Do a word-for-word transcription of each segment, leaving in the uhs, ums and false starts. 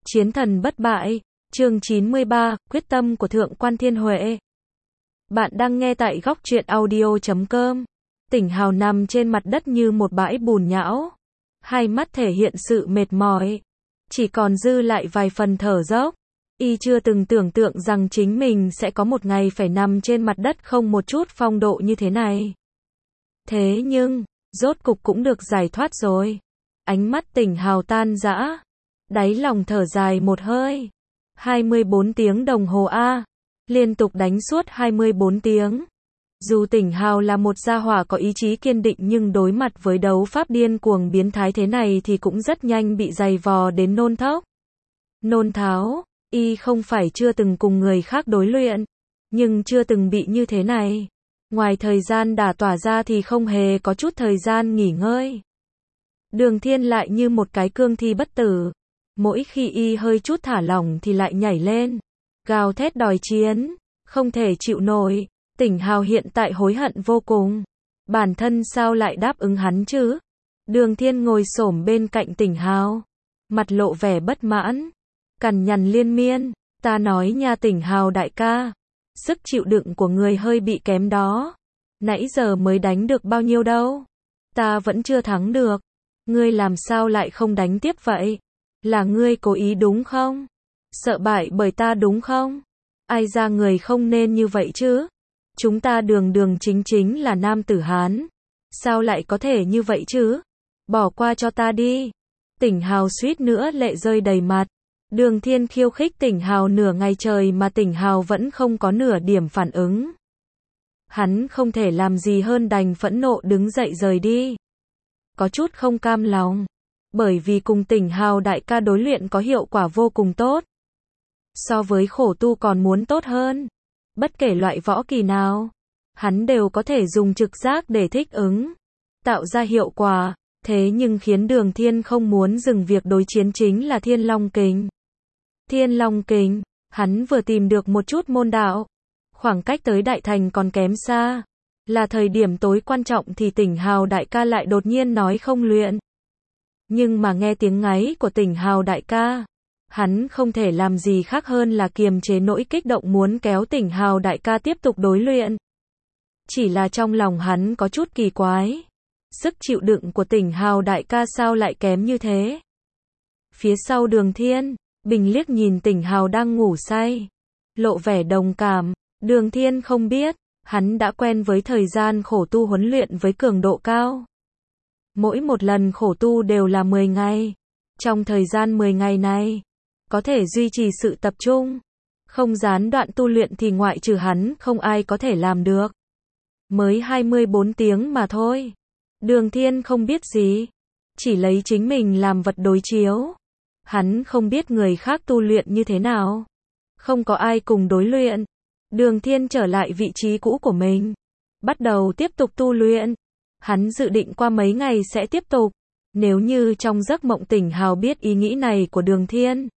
Chiến thần bất bại, chương chín mươi ba, quyết tâm của Thượng quan Thiên Huệ. Bạn đang nghe tại góc truyện audio chấm com. Tỉnh Hào nằm trên mặt đất như một bãi bùn nhão. Hai mắt thể hiện sự mệt mỏi. Chỉ còn dư lại vài phần thở dốc. Y chưa từng tưởng tượng rằng chính mình sẽ có một ngày phải nằm trên mặt đất không một chút phong độ như thế này. Thế nhưng, rốt cục cũng được giải thoát rồi. Ánh mắt Tỉnh Hào tan rã. Đáy lòng thở dài một hơi. hai mươi bốn tiếng đồng hồ a, liên tục đánh suốt hai mươi bốn tiếng. Dù Tỉnh Hào là một gia hỏa có ý chí kiên định nhưng đối mặt với đấu pháp điên cuồng biến thái thế này thì cũng rất nhanh bị giày vò đến nôn thốc. Nôn tháo, y không phải chưa từng cùng người khác đối luyện, nhưng chưa từng bị như thế này. Ngoài thời gian đả tỏa ra thì không hề có chút thời gian nghỉ ngơi. Đường Thiên lại như một cái cương thi bất tử. Mỗi khi y hơi chút thả lỏng thì lại nhảy lên, gào thét đòi chiến, không thể chịu nổi. Tỉnh Hào hiện tại hối hận vô cùng. Bản thân sao lại đáp ứng hắn chứ? Đường Thiên ngồi xổm bên cạnh Tỉnh Hào, mặt lộ vẻ bất mãn, cằn nhằn liên miên. Ta nói nha Tỉnh Hào đại ca, sức chịu đựng của người hơi bị kém đó. Nãy giờ mới đánh được bao nhiêu đâu? Ta vẫn chưa thắng được. Ngươi làm sao lại không đánh tiếp vậy? Là ngươi cố ý đúng không? Sợ bại bởi ta đúng không? Ai ra người không nên như vậy chứ? Chúng ta đường đường chính chính là nam tử Hán. Sao lại có thể như vậy chứ? Bỏ qua cho ta đi. Tỉnh Hào suýt nữa lệ rơi đầy mặt. Đường Thiên khiêu khích Tỉnh Hào nửa ngày trời mà Tỉnh Hào vẫn không có nửa điểm phản ứng. Hắn không thể làm gì hơn đành phẫn nộ đứng dậy rời đi. Có chút không cam lòng. Bởi vì cùng Tỉnh Hào đại ca đối luyện có hiệu quả vô cùng tốt. So với khổ tu còn muốn tốt hơn. Bất kể loại võ kỳ nào, hắn đều có thể dùng trực giác để thích ứng, tạo ra hiệu quả. Thế nhưng khiến Đường Thiên không muốn dừng việc đối chiến chính là Thiên Long Kình. Thiên Long Kình, hắn vừa tìm được một chút môn đạo. Khoảng cách tới đại thành còn kém xa. Là thời điểm tối quan trọng thì Tỉnh Hào đại ca lại đột nhiên nói không luyện. Nhưng mà nghe tiếng ngáy của Tỉnh Hào đại ca, hắn không thể làm gì khác hơn là kiềm chế nỗi kích động muốn kéo Tỉnh Hào đại ca tiếp tục đối luyện. Chỉ là trong lòng hắn có chút kỳ quái. Sức chịu đựng của Tỉnh Hào đại ca sao lại kém như thế? Phía sau Đường Thiên, Bình liếc nhìn Tỉnh Hào đang ngủ say, lộ vẻ đồng cảm. Đường Thiên không biết, hắn đã quen với thời gian khổ tu huấn luyện với cường độ cao. Mỗi một lần khổ tu đều là mười ngày. Trong thời gian mười ngày này, có thể duy trì sự tập trung, không gián đoạn tu luyện thì ngoại trừ hắn không ai có thể làm được. Mới hai mươi bốn tiếng mà thôi. Đường Thiên không biết gì, chỉ lấy chính mình làm vật đối chiếu. Hắn không biết người khác tu luyện như thế nào. Không có ai cùng đối luyện. Đường Thiên trở lại vị trí cũ của mình, bắt đầu tiếp tục tu luyện. Hắn dự định qua mấy ngày sẽ tiếp tục. Nếu như trong giấc mộng Tỉnh Hào biết ý nghĩ này của Đường Thiên,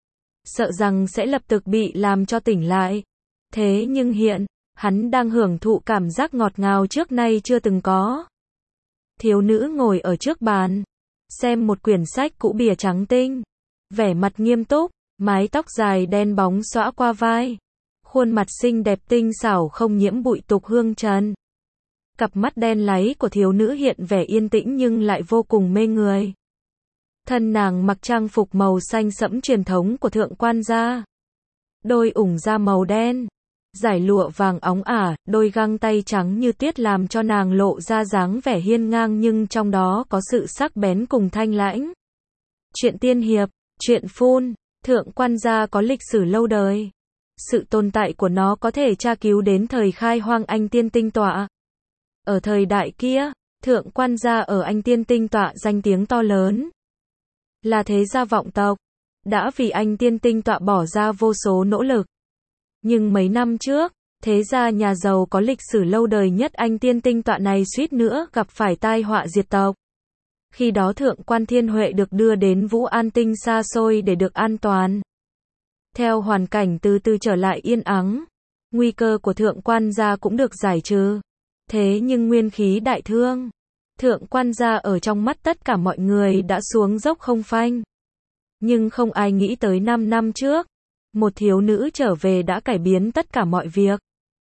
sợ rằng sẽ lập tức bị làm cho tỉnh lại. Thế nhưng hiện, hắn đang hưởng thụ cảm giác ngọt ngào trước nay chưa từng có. Thiếu nữ ngồi ở trước bàn, xem một quyển sách cũ bìa trắng tinh, vẻ mặt nghiêm túc, mái tóc dài đen bóng xõa qua vai, khuôn mặt xinh đẹp tinh xảo không nhiễm bụi tục hương trần. Cặp mắt đen láy của thiếu nữ hiện vẻ yên tĩnh nhưng lại vô cùng mê người. Thân nàng mặc trang phục màu xanh sẫm truyền thống của Thượng quan gia. Đôi ủng da màu đen, dải lụa vàng óng ả, đôi găng tay trắng như tuyết làm cho nàng lộ ra dáng vẻ hiên ngang nhưng trong đó có sự sắc bén cùng thanh lãnh. Chuyện tiên hiệp, chuyện phun, Thượng quan gia có lịch sử lâu đời. Sự tồn tại của nó có thể tra cứu đến thời khai hoang Anh Tiên Tinh Tọa. Ở thời đại kia, Thượng quan gia ở Anh Tiên Tinh Tọa danh tiếng to lớn. Là thế gia vọng tộc, đã vì Anh Tiên Tinh Tọa bỏ ra vô số nỗ lực. Nhưng mấy năm trước, thế gia nhà giàu có lịch sử lâu đời nhất Anh Tiên Tinh Tọa này suýt nữa gặp phải tai họa diệt tộc. Khi đó Thượng quan Thiên Huệ được đưa đến Vũ An Tinh xa xôi để được an toàn. Theo hoàn cảnh từ từ trở lại yên ắng, nguy cơ của Thượng quan gia cũng được giải trừ. Thế nhưng nguyên khí đại thương, Thượng quan gia ở trong mắt tất cả mọi người đã xuống dốc không phanh. Nhưng không ai nghĩ tới năm năm trước, một thiếu nữ trở về đã cải biến tất cả mọi việc.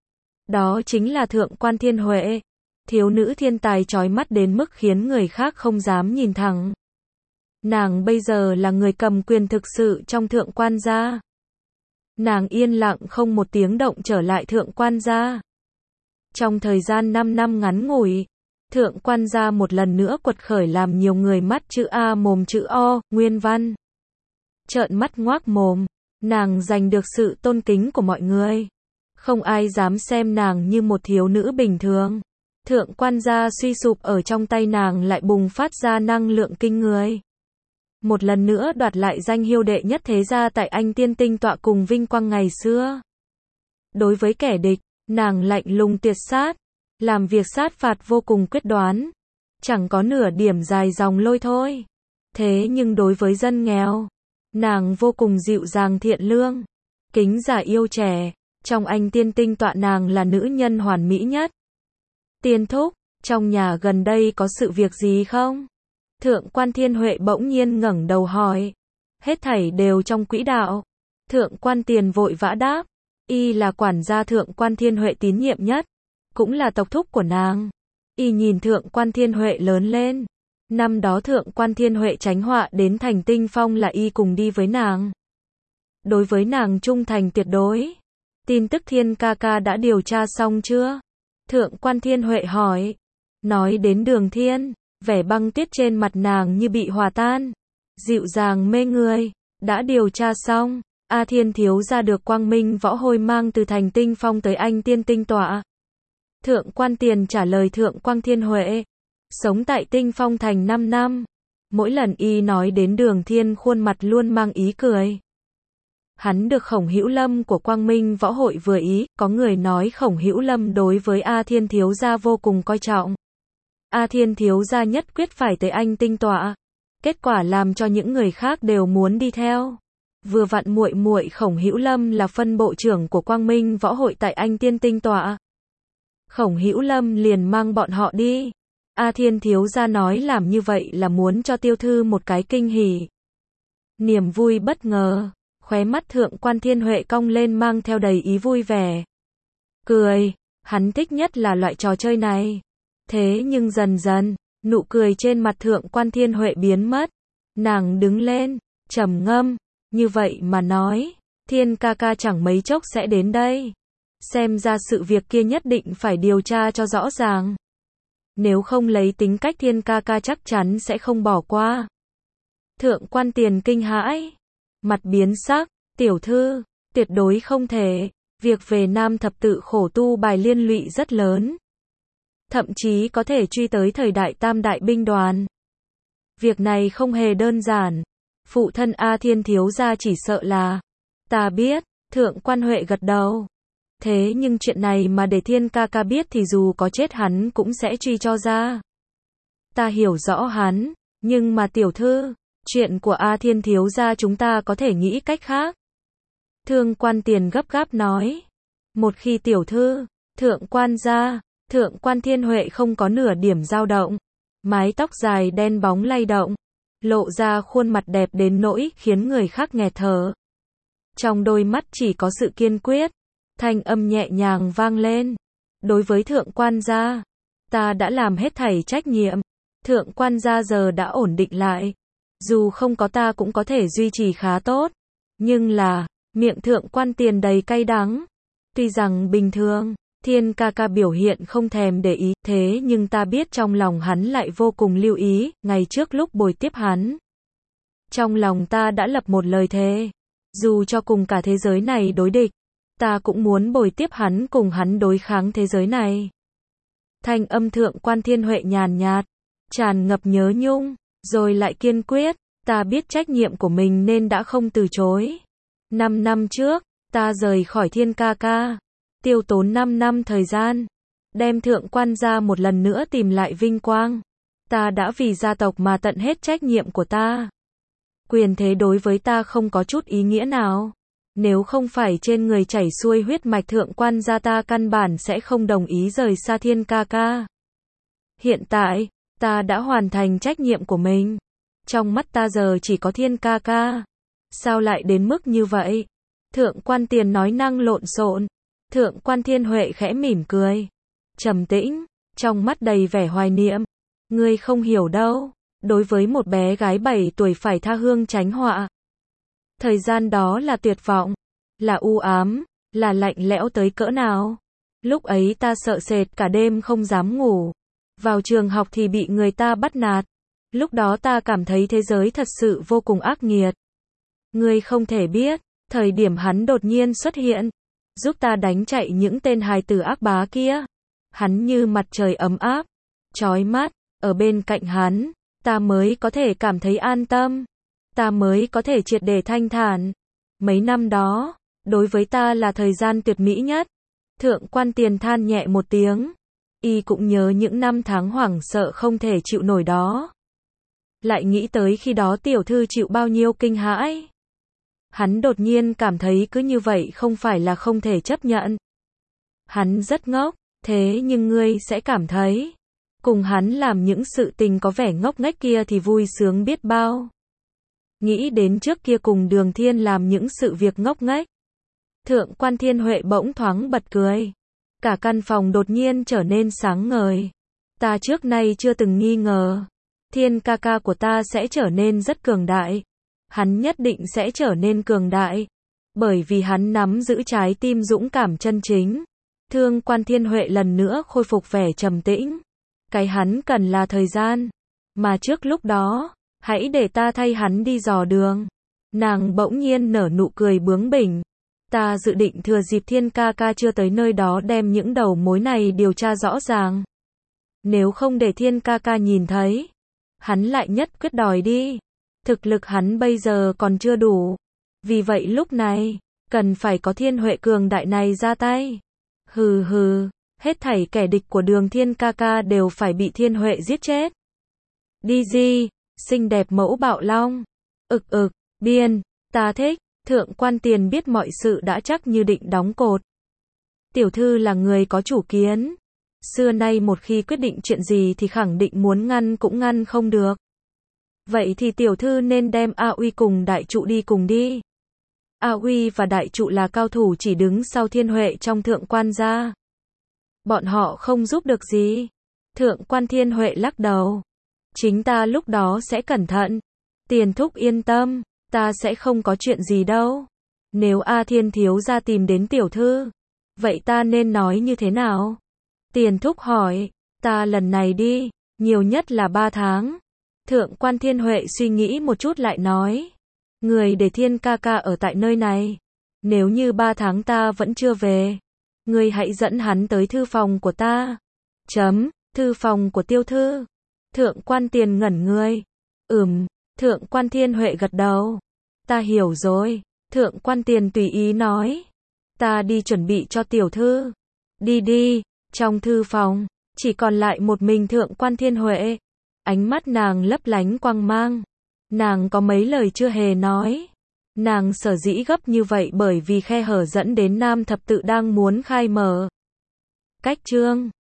Đó chính là Thượng quan Thiên Huệ. Thiếu nữ thiên tài chói mắt đến mức khiến người khác không dám nhìn thẳng. Nàng bây giờ là người cầm quyền thực sự trong Thượng quan gia. Nàng yên lặng không một tiếng động trở lại Thượng quan gia. Trong thời gian năm năm ngắn ngủi, Thượng quan gia một lần nữa quật khởi làm nhiều người mắt chữ A mồm chữ O, nguyên văn. Trợn mắt ngoác mồm, nàng giành được sự tôn kính của mọi người. Không ai dám xem nàng như một thiếu nữ bình thường. Thượng quan gia suy sụp ở trong tay nàng lại bùng phát ra năng lượng kinh người. Một lần nữa đoạt lại danh hiệu đệ nhất thế gia tại Anh Tiên Tinh tọa cùng vinh quang ngày xưa. Đối với kẻ địch, nàng lạnh lùng tuyệt sát, làm việc sát phạt vô cùng quyết đoán, chẳng có nửa điểm dài dòng lôi thôi. Thế nhưng đối với dân nghèo, nàng vô cùng dịu dàng thiện lương, kính già yêu trẻ, trong Anh Tiên Tinh tọa nàng là nữ nhân hoàn mỹ nhất. Tiên thúc, trong nhà gần đây có sự việc gì không? Thượng quan Thiên Huệ bỗng nhiên ngẩng đầu hỏi. Hết thảy đều trong quỹ đạo. Thượng quan Tiền vội vã đáp. Y là quản gia Thượng quan Thiên Huệ tín nhiệm nhất, cũng là tộc thúc của nàng. Y nhìn Thượng quan Thiên Huệ lớn lên. Năm đó Thượng quan Thiên Huệ tránh họa đến thành Tinh Phong là Y cùng đi với nàng. Đối với nàng trung thành tuyệt đối. Tin tức Thiên ca ca đã điều tra xong chưa? Thượng quan Thiên Huệ hỏi. Nói đến Đường Thiên, vẻ băng tuyết trên mặt nàng như bị hòa tan. Dịu dàng mê người. Đã điều tra xong, A Thiên thiếu gia được Quang Minh Võ Hôi mang từ thành Tinh Phong tới Anh Tiên Tinh tọa. Thượng quan Tiền trả lời Thượng quan Thiên Huệ. Sống tại Tinh Phong thành năm năm. Mỗi lần Y nói đến Đường Thiên khuôn mặt luôn mang ý cười. Hắn được Khổng Hữu Lâm của Quang Minh Võ Hội vừa ý, có người nói Khổng Hữu Lâm đối với A Thiên thiếu gia vô cùng coi trọng. A Thiên thiếu gia nhất quyết phải tới Anh Tinh tọa. Kết quả làm cho những người khác đều muốn đi theo. Vừa vặn muội muội Khổng Hữu Lâm là phân bộ trưởng của Quang Minh Võ Hội tại Anh Tiên Tinh tọa. Khổng Hữu Lâm liền mang bọn họ đi. A Thiên thiếu gia nói làm như vậy là muốn cho tiểu thư một cái kinh hỉ. Niềm vui bất ngờ, khóe mắt Thượng quan Thiên Huệ cong lên mang theo đầy ý vui vẻ. Cười, hắn thích nhất là loại trò chơi này. Thế nhưng dần dần, nụ cười trên mặt Thượng quan Thiên Huệ biến mất. Nàng đứng lên, trầm ngâm, như vậy mà nói, Thiên ca ca chẳng mấy chốc sẽ đến đây. Xem ra sự việc kia nhất định phải điều tra cho rõ ràng. Nếu không lấy tính cách Thiên ca ca chắc chắn sẽ không bỏ qua. Thượng quan Tiền kinh hãi, mặt biến sắc, tiểu thư, tuyệt đối không thể, việc về Nam thập tự khổ tu bài liên lụy rất lớn. Thậm chí có thể truy tới thời đại Tam đại binh đoàn. Việc này không hề đơn giản. Phụ thân A Thiên thiếu gia chỉ sợ là. Ta biết, Thượng quan Huệ gật đầu. Thế nhưng chuyện này mà để Thiên ca ca biết thì dù có chết hắn cũng sẽ truy cho ra. Ta hiểu rõ hắn, nhưng mà tiểu thư, chuyện của A Thiên thiếu gia chúng ta có thể nghĩ cách khác. Thượng quan Tiền gấp gáp nói. Một khi tiểu thư, Thượng quan gia, Thượng quan Thiên Huệ không có nửa điểm dao động. Mái tóc dài đen bóng lay động, lộ ra khuôn mặt đẹp đến nỗi khiến người khác nghẹt thở. Trong đôi mắt chỉ có sự kiên quyết, thanh âm nhẹ nhàng vang lên. Đối với Thượng quan gia, ta đã làm hết thảy trách nhiệm. Thượng quan gia giờ đã ổn định lại. Dù không có ta cũng có thể duy trì khá tốt. Nhưng là, miệng Thượng quan Tiền đầy cay đắng. Tuy rằng bình thường, Thiên ca ca biểu hiện không thèm để ý, thế nhưng ta biết trong lòng hắn lại vô cùng lưu ý, ngày trước lúc bồi tiếp hắn. Trong lòng ta đã lập một lời thề, dù cho cùng cả thế giới này đối địch, ta cũng muốn bồi tiếp hắn cùng hắn đối kháng thế giới này. Thanh âm Thượng quan Thiên Huệ nhàn nhạt, tràn ngập nhớ nhung, rồi lại kiên quyết, ta biết trách nhiệm của mình nên đã không từ chối. Năm năm trước, ta rời khỏi Thiên ca ca. Tiêu tốn năm năm thời gian, đem Thượng quan gia một lần nữa tìm lại vinh quang. Ta đã vì gia tộc mà tận hết trách nhiệm của ta. Quyền thế đối với ta không có chút ý nghĩa nào. Nếu không phải trên người chảy xuôi huyết mạch Thượng quan gia ta căn bản sẽ không đồng ý rời xa Thiên ca ca. Hiện tại, ta đã hoàn thành trách nhiệm của mình. Trong mắt ta giờ chỉ có Thiên ca ca. Sao lại đến mức như vậy? Thượng quan Tiền nói năng lộn xộn. Thượng quan Thiên Huệ khẽ mỉm cười. Trầm tĩnh, trong mắt đầy vẻ hoài niệm. Ngươi không hiểu đâu. Đối với một bé gái bảy tuổi phải tha hương tránh họa. Thời gian đó là tuyệt vọng. Là u ám. Là lạnh lẽo tới cỡ nào. Lúc ấy ta sợ sệt cả đêm không dám ngủ. Vào trường học thì bị người ta bắt nạt. Lúc đó ta cảm thấy thế giới thật sự vô cùng ác nghiệt. Ngươi không thể biết, thời điểm hắn đột nhiên xuất hiện, giúp ta đánh chạy những tên hài tử ác bá kia. Hắn như mặt trời ấm áp, chói mắt, ở bên cạnh hắn, ta mới có thể cảm thấy an tâm. Ta mới có thể triệt để thanh thản. Mấy năm đó, đối với ta là thời gian tuyệt mỹ nhất. Thượng quan Tiền than nhẹ một tiếng. Y cũng nhớ những năm tháng hoảng sợ không thể chịu nổi đó. Lại nghĩ tới khi đó tiểu thư chịu bao nhiêu kinh hãi. Hắn đột nhiên cảm thấy cứ như vậy không phải là không thể chấp nhận. Hắn rất ngốc, thế nhưng ngươi sẽ cảm thấy, cùng hắn làm những sự tình có vẻ ngốc nghếch kia thì vui sướng biết bao. Nghĩ đến trước kia cùng Đường Thiên làm những sự việc ngốc nghếch. Thượng quan Thiên Huệ bỗng thoáng bật cười. Cả căn phòng đột nhiên trở nên sáng ngời. Ta trước nay chưa từng nghi ngờ. Thiên ca ca của ta sẽ trở nên rất cường đại. Hắn nhất định sẽ trở nên cường đại. Bởi vì hắn nắm giữ trái tim dũng cảm chân chính. Thượng quan Thiên Huệ lần nữa khôi phục vẻ trầm tĩnh. Cái hắn cần là thời gian. Mà trước lúc đó, hãy để ta thay hắn đi dò đường. Nàng bỗng nhiên nở nụ cười bướng bỉnh. Ta dự định thừa dịp Thiên ca ca chưa tới nơi đó đem những đầu mối này điều tra rõ ràng. Nếu không để Thiên ca ca nhìn thấy, hắn lại nhất quyết đòi đi. Thực lực hắn bây giờ còn chưa đủ. Vì vậy lúc này, cần phải có Thiên Huệ cường đại này ra tay. Hừ hừ, hết thảy kẻ địch của Đường Thiên ca ca đều phải bị Thiên Huệ giết chết. Đi gì, xinh đẹp mẫu bạo long. Ực ực, biên, ta thích. Thượng quan Tiền biết mọi sự đã chắc như định đóng cột. Tiểu thư là người có chủ kiến. Xưa nay một khi quyết định chuyện gì thì khẳng định muốn ngăn cũng ngăn không được. Vậy thì tiểu thư nên đem A Uy cùng đại trụ đi cùng đi. A Uy và đại trụ là cao thủ chỉ đứng sau Thiên Huệ trong thượng quan gia. Bọn họ không giúp được gì. Thượng quan Thiên Huệ lắc đầu. Chính ta lúc đó sẽ cẩn thận. Tiền thúc yên tâm. Ta sẽ không có chuyện gì đâu. Nếu A Thiên thiếu gia tìm đến tiểu thư, vậy ta nên nói như thế nào? Tiền thúc hỏi, ta lần này đi, nhiều nhất là ba tháng. Thượng quan Thiên Huệ suy nghĩ một chút lại nói, người để Thiên ca ca ở tại nơi này. Nếu như ba tháng ta vẫn chưa về, người hãy dẫn hắn tới thư phòng của ta. Chấm, thư phòng của tiêu thư. Thượng quan Tiền ngẩn người. Ừm. Thượng quan Thiên Huệ gật đầu. Ta hiểu rồi. Thượng quan Tiền tùy ý nói. Ta đi chuẩn bị cho tiểu thư. Đi đi. Trong thư phòng, chỉ còn lại một mình thượng quan Thiên Huệ. Ánh mắt nàng lấp lánh quang mang. Nàng có mấy lời chưa hề nói. Nàng sở dĩ gấp như vậy bởi vì khe hở dẫn đến Nam thập tự đang muốn khai mở. Cách chương